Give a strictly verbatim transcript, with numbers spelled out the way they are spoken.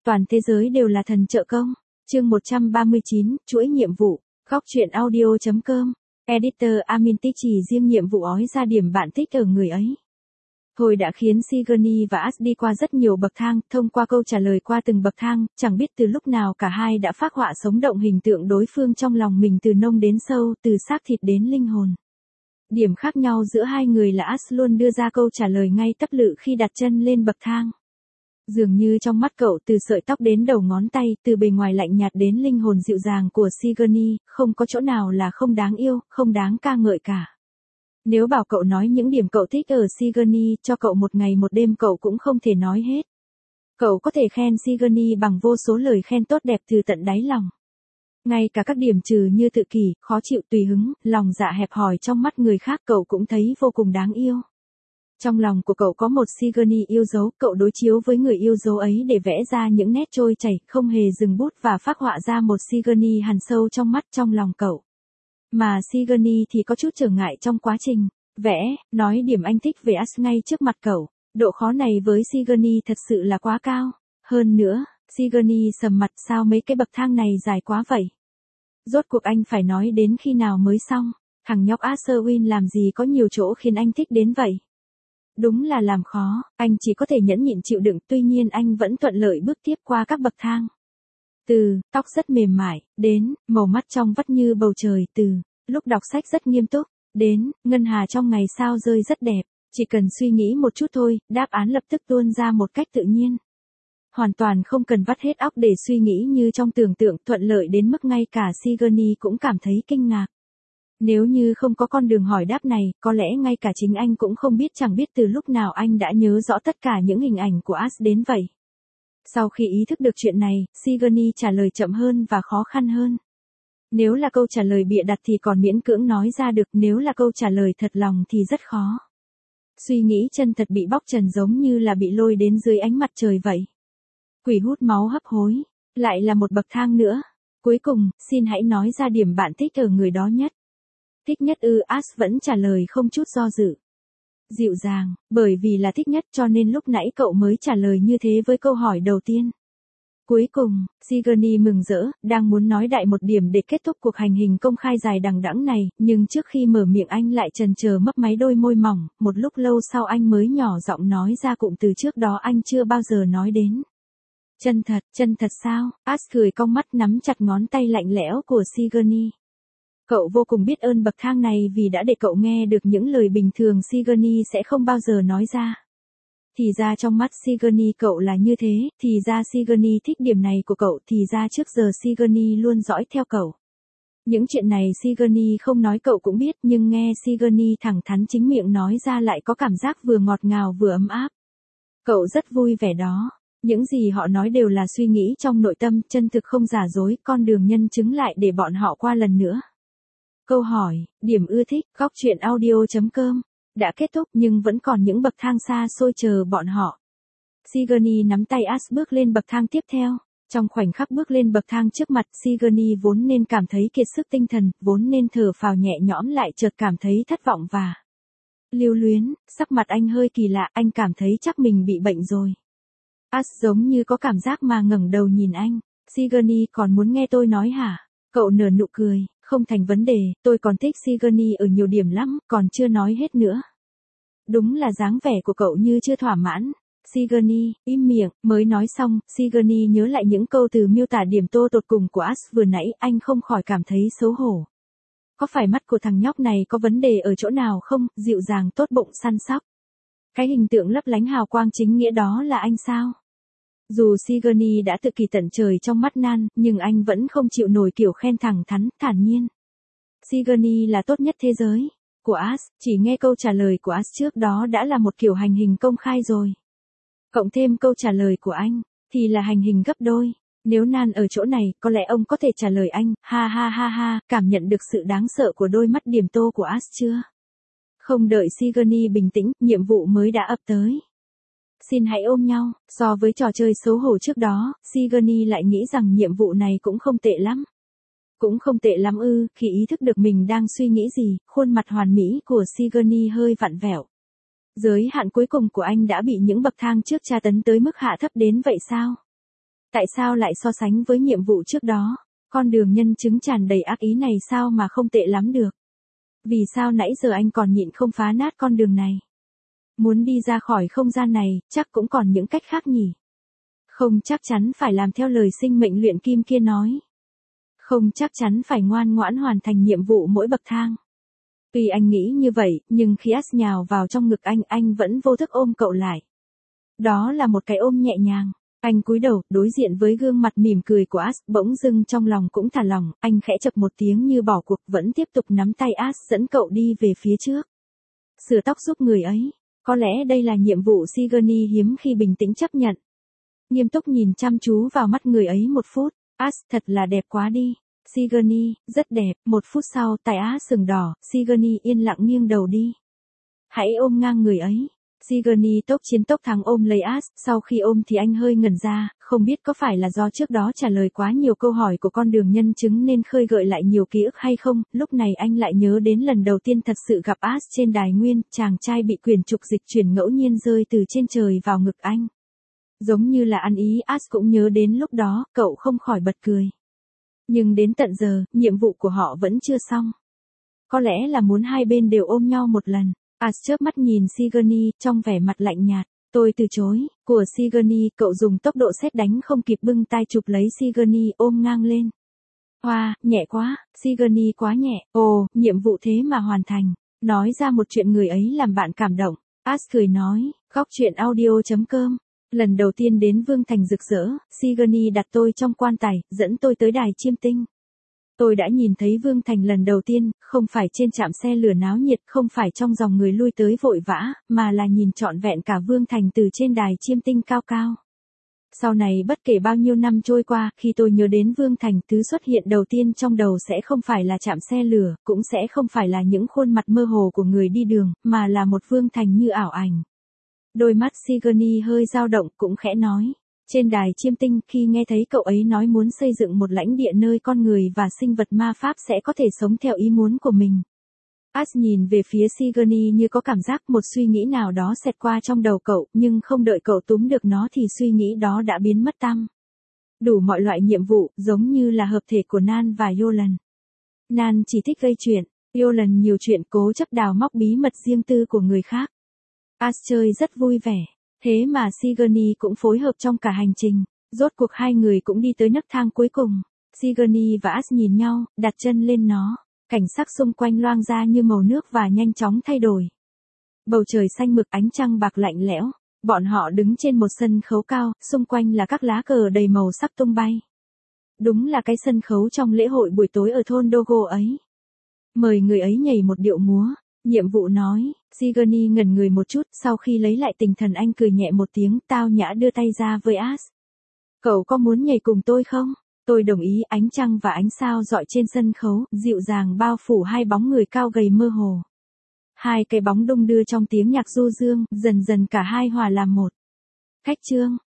toàn thế giới đều là thần trợ công. Chương một trăm ba mươi chín, chuỗi nhiệm vụ. Góc truyện audio chấm com. Editor Amin Tích chỉ riêng nhiệm vụ ói ra điểm bạn thích ở người ấy. Thôi đã khiến Sigourney và Ash đi qua rất nhiều bậc thang, thông qua câu trả lời qua từng bậc thang, chẳng biết từ lúc nào cả hai đã phác họa sống động hình tượng đối phương trong lòng mình từ nông đến sâu, từ xác thịt đến linh hồn. Điểm khác nhau giữa hai người là Ash luôn đưa ra câu trả lời ngay tấp lự khi đặt chân lên bậc thang. Dường như trong mắt cậu từ sợi tóc đến đầu ngón tay, từ bề ngoài lạnh nhạt đến linh hồn dịu dàng của Sigourney, không có chỗ nào là không đáng yêu, không đáng ca ngợi cả. Nếu bảo cậu nói những điểm cậu thích ở Sigourney cho cậu một ngày một đêm cậu cũng không thể nói hết. Cậu có thể khen Sigourney bằng vô số lời khen tốt đẹp từ tận đáy lòng. Ngay cả các điểm trừ như tự kỷ, khó chịu tùy hứng, lòng dạ hẹp hòi trong mắt người khác cậu cũng thấy vô cùng đáng yêu. Trong lòng của cậu có một Sigourney yêu dấu, cậu đối chiếu với người yêu dấu ấy để vẽ ra những nét trôi chảy, không hề dừng bút và phác họa ra một Sigourney hằn sâu trong mắt trong lòng cậu. Mà Sigourney thì có chút trở ngại trong quá trình vẽ, nói điểm anh thích về Ash ngay trước mặt cậu. Độ khó này với Sigourney thật sự là quá cao. Hơn nữa, Sigourney sầm mặt, sao mấy cái bậc thang này dài quá vậy? Rốt cuộc anh phải nói đến khi nào mới xong? Thằng nhóc Asher Win làm gì có nhiều chỗ khiến anh thích đến vậy? Đúng là làm khó, anh chỉ có thể nhẫn nhịn chịu đựng, tuy nhiên anh vẫn thuận lợi bước tiếp qua các bậc thang. Từ, tóc rất mềm mại, đến, màu mắt trong vắt như bầu trời, từ, lúc đọc sách rất nghiêm túc, đến, ngân hà trong ngày sao rơi rất đẹp, chỉ cần suy nghĩ một chút thôi, đáp án lập tức tuôn ra một cách tự nhiên. Hoàn toàn không cần vắt hết óc để suy nghĩ như trong tưởng tượng, thuận lợi đến mức ngay cả Sigourney cũng cảm thấy kinh ngạc. Nếu như không có con đường hỏi đáp này, có lẽ ngay cả chính anh cũng không biết chẳng biết từ lúc nào anh đã nhớ rõ tất cả những hình ảnh của Ash đến vậy. Sau khi ý thức được chuyện này, Sigourney trả lời chậm hơn và khó khăn hơn. Nếu là câu trả lời bịa đặt thì còn miễn cưỡng nói ra được, nếu là câu trả lời thật lòng thì rất khó. Suy nghĩ chân thật bị bóc trần giống như là bị lôi đến dưới ánh mặt trời vậy. Quỷ hút máu hấp hối, lại là một bậc thang nữa. Cuối cùng, xin hãy nói ra điểm bạn thích ở người đó nhất. Thích nhất ư? Ash vẫn trả lời không chút do dự. Dịu dàng, bởi vì là thích nhất cho nên lúc nãy cậu mới trả lời như thế với câu hỏi đầu tiên. Cuối cùng, Sigourney mừng rỡ, đang muốn nói đại một điểm để kết thúc cuộc hành hình công khai dài đằng đẵng này, nhưng trước khi mở miệng anh lại chần chờ mấp máy đôi môi mỏng, một lúc lâu sau anh mới nhỏ giọng nói ra cụm từ trước đó anh chưa bao giờ nói đến. Chân thật, chân thật sao? Ash cười cong mắt nắm chặt ngón tay lạnh lẽo của Sigourney. Cậu vô cùng biết ơn bậc thang này vì đã để cậu nghe được những lời bình thường Sigourney sẽ không bao giờ nói ra. Thì ra trong mắt Sigourney cậu là như thế, thì ra Sigourney thích điểm này của cậu, thì ra trước giờ Sigourney luôn dõi theo cậu. Những chuyện này Sigourney không nói cậu cũng biết, nhưng nghe Sigourney thẳng thắn chính miệng nói ra lại có cảm giác vừa ngọt ngào vừa ấm áp. Cậu rất vui vẻ đó. Những gì họ nói đều là suy nghĩ trong nội tâm, chân thực không giả dối, con đường nhân chứng lại để bọn họ qua lần nữa. Câu hỏi, điểm ưa thích, góc truyện audio chấm com đã kết thúc nhưng vẫn còn những bậc thang xa xôi chờ bọn họ. Sigourney nắm tay Ash bước lên bậc thang tiếp theo. Trong khoảnh khắc bước lên bậc thang trước mặt, Sigourney vốn nên cảm thấy kiệt sức tinh thần, vốn nên thở phào nhẹ nhõm lại chợt cảm thấy thất vọng và lưu luyến. Sắc mặt anh hơi kỳ lạ, anh cảm thấy chắc mình bị bệnh rồi. Ash giống như có cảm giác mà ngẩng đầu nhìn anh. Sigourney còn muốn nghe tôi nói hả? Cậu nở nụ cười. Không thành vấn đề, tôi còn thích Sigourney ở nhiều điểm lắm, còn chưa nói hết nữa. Đúng là dáng vẻ của cậu như chưa thỏa mãn. Sigourney, im miệng, mới nói xong, Sigourney nhớ lại những câu từ miêu tả điểm tô tột cùng của Ash vừa nãy, anh không khỏi cảm thấy xấu hổ. Có phải mắt của thằng nhóc này có vấn đề ở chỗ nào không? Dịu dàng, tốt bụng, săn sóc. Cái hình tượng lấp lánh hào quang chính nghĩa đó là anh sao? Dù Sigourney đã tự kỳ tận trời trong mắt Nan, nhưng anh vẫn không chịu nổi kiểu khen thẳng thắn, thản nhiên. Sigourney là tốt nhất thế giới. Của Ash, chỉ nghe câu trả lời của Ash trước đó đã là một kiểu hành hình công khai rồi. Cộng thêm câu trả lời của anh, thì là hành hình gấp đôi. Nếu Nan ở chỗ này, có lẽ ông có thể trả lời anh, ha ha ha ha, cảm nhận được sự đáng sợ của đôi mắt điểm tô của Ash chưa? Không đợi Sigourney bình tĩnh, nhiệm vụ mới đã ập tới. Xin hãy ôm nhau. So với trò chơi xấu hổ trước đó, Sigourney lại nghĩ rằng nhiệm vụ này cũng không tệ lắm. Cũng không tệ lắm ư? Khi ý thức được mình đang suy nghĩ gì, khuôn mặt hoàn mỹ của Sigourney hơi vặn vẹo. Giới hạn cuối cùng của anh đã bị những bậc thang trước tra tấn tới mức hạ thấp đến vậy sao? Tại sao lại so sánh với nhiệm vụ trước đó? Con đường nhân chứng tràn đầy ác ý này sao mà không tệ lắm được? Vì sao nãy giờ anh còn nhịn không phá nát con đường này? Muốn đi ra khỏi không gian này, chắc cũng còn những cách khác nhỉ? Không chắc chắn phải làm theo lời sinh mệnh luyện kim kia nói. Không chắc chắn phải ngoan ngoãn hoàn thành nhiệm vụ mỗi bậc thang. Tuy anh nghĩ như vậy, nhưng khi As nhào vào trong ngực anh, anh vẫn vô thức ôm cậu lại. Đó là một cái ôm nhẹ nhàng. Anh cúi đầu, đối diện với gương mặt mỉm cười của As, bỗng dưng trong lòng cũng thả lỏng, anh khẽ chập một tiếng như bỏ cuộc, vẫn tiếp tục nắm tay As dẫn cậu đi về phía trước. Sửa tóc giúp người ấy. Có lẽ đây là nhiệm vụ Sigourney hiếm khi bình tĩnh chấp nhận. Nghiêm túc nhìn chăm chú vào mắt người ấy một phút. As, thật là đẹp quá đi. Sigourney, rất đẹp. Một phút sau, tai As sừng đỏ, Sigourney yên lặng nghiêng đầu đi. Hãy ôm ngang người ấy. Sigourney tốc chiến tốc thắng ôm lấy As, sau khi ôm thì anh hơi ngẩn ra, không biết có phải là do trước đó trả lời quá nhiều câu hỏi của con đường nhân chứng nên khơi gợi lại nhiều ký ức hay không, lúc này anh lại nhớ đến lần đầu tiên thật sự gặp As trên đài nguyên, chàng trai bị quyển trục dịch chuyển ngẫu nhiên rơi từ trên trời vào ngực anh. Giống như là ăn ý, As cũng nhớ đến lúc đó, cậu không khỏi bật cười. Nhưng đến tận giờ, nhiệm vụ của họ vẫn chưa xong. Có lẽ là muốn hai bên đều ôm nhau một lần. As chớp mắt nhìn Sigourney, trong vẻ mặt lạnh nhạt. Tôi từ chối, của Sigourney, cậu dùng tốc độ sét đánh không kịp bưng tay chụp lấy Sigourney ôm ngang lên. Hoa, nhẹ quá, Sigourney quá nhẹ, ồ, nhiệm vụ thế mà hoàn thành. Nói ra một chuyện người ấy làm bạn cảm động. As cười nói, góc chuyện audio chấm com. Lần đầu tiên đến Vương Thành rực rỡ, Sigourney đặt tôi trong quan tài, dẫn tôi tới đài chiêm tinh. Tôi đã nhìn thấy Vương Thành lần đầu tiên, không phải trên trạm xe lửa náo nhiệt, không phải trong dòng người lui tới vội vã, mà là nhìn trọn vẹn cả Vương Thành từ trên đài chiêm tinh cao cao. Sau này bất kể bao nhiêu năm trôi qua, khi tôi nhớ đến Vương Thành, thứ xuất hiện đầu tiên trong đầu sẽ không phải là trạm xe lửa, cũng sẽ không phải là những khuôn mặt mơ hồ của người đi đường, mà là một Vương Thành như ảo ảnh. Đôi mắt Sigourney hơi dao động, cũng khẽ nói. Trên đài chiêm tinh, khi nghe thấy cậu ấy nói muốn xây dựng một lãnh địa nơi con người và sinh vật ma pháp sẽ có thể sống theo ý muốn của mình. As nhìn về phía Sigourney như có cảm giác một suy nghĩ nào đó xẹt qua trong đầu cậu, nhưng không đợi cậu túm được nó thì suy nghĩ đó đã biến mất tăm. Đủ mọi loại nhiệm vụ, giống như là hợp thể của Nan và Yolan. Nan chỉ thích gây chuyện, Yolan nhiều chuyện cố chấp đào móc bí mật riêng tư của người khác. As chơi rất vui vẻ. Thế mà Sigourney cũng phối hợp trong cả hành trình. Rốt cuộc hai người cũng đi tới nấc thang cuối cùng. Sigourney và As nhìn nhau, đặt chân lên nó. Cảnh sắc xung quanh loang ra như màu nước và nhanh chóng thay đổi. Bầu trời xanh mực, ánh trăng bạc lạnh lẽo. Bọn họ đứng trên một sân khấu cao, xung quanh là các lá cờ đầy màu sắc tung bay. Đúng là cái sân khấu trong lễ hội buổi tối ở thôn Dogo ấy. Mời người ấy nhảy một điệu múa. Nhiệm vụ nói. Sigourney ngẩn người một chút, sau khi lấy lại tinh thần anh cười nhẹ một tiếng, tao nhã đưa tay ra với As. Cậu có muốn nhảy cùng tôi không? Tôi đồng ý. Ánh trăng và ánh sao rọi trên sân khấu, dịu dàng bao phủ hai bóng người cao gầy mơ hồ. Hai cái bóng đung đưa trong tiếng nhạc du dương, dần dần cả hai hòa làm một. Cách chương.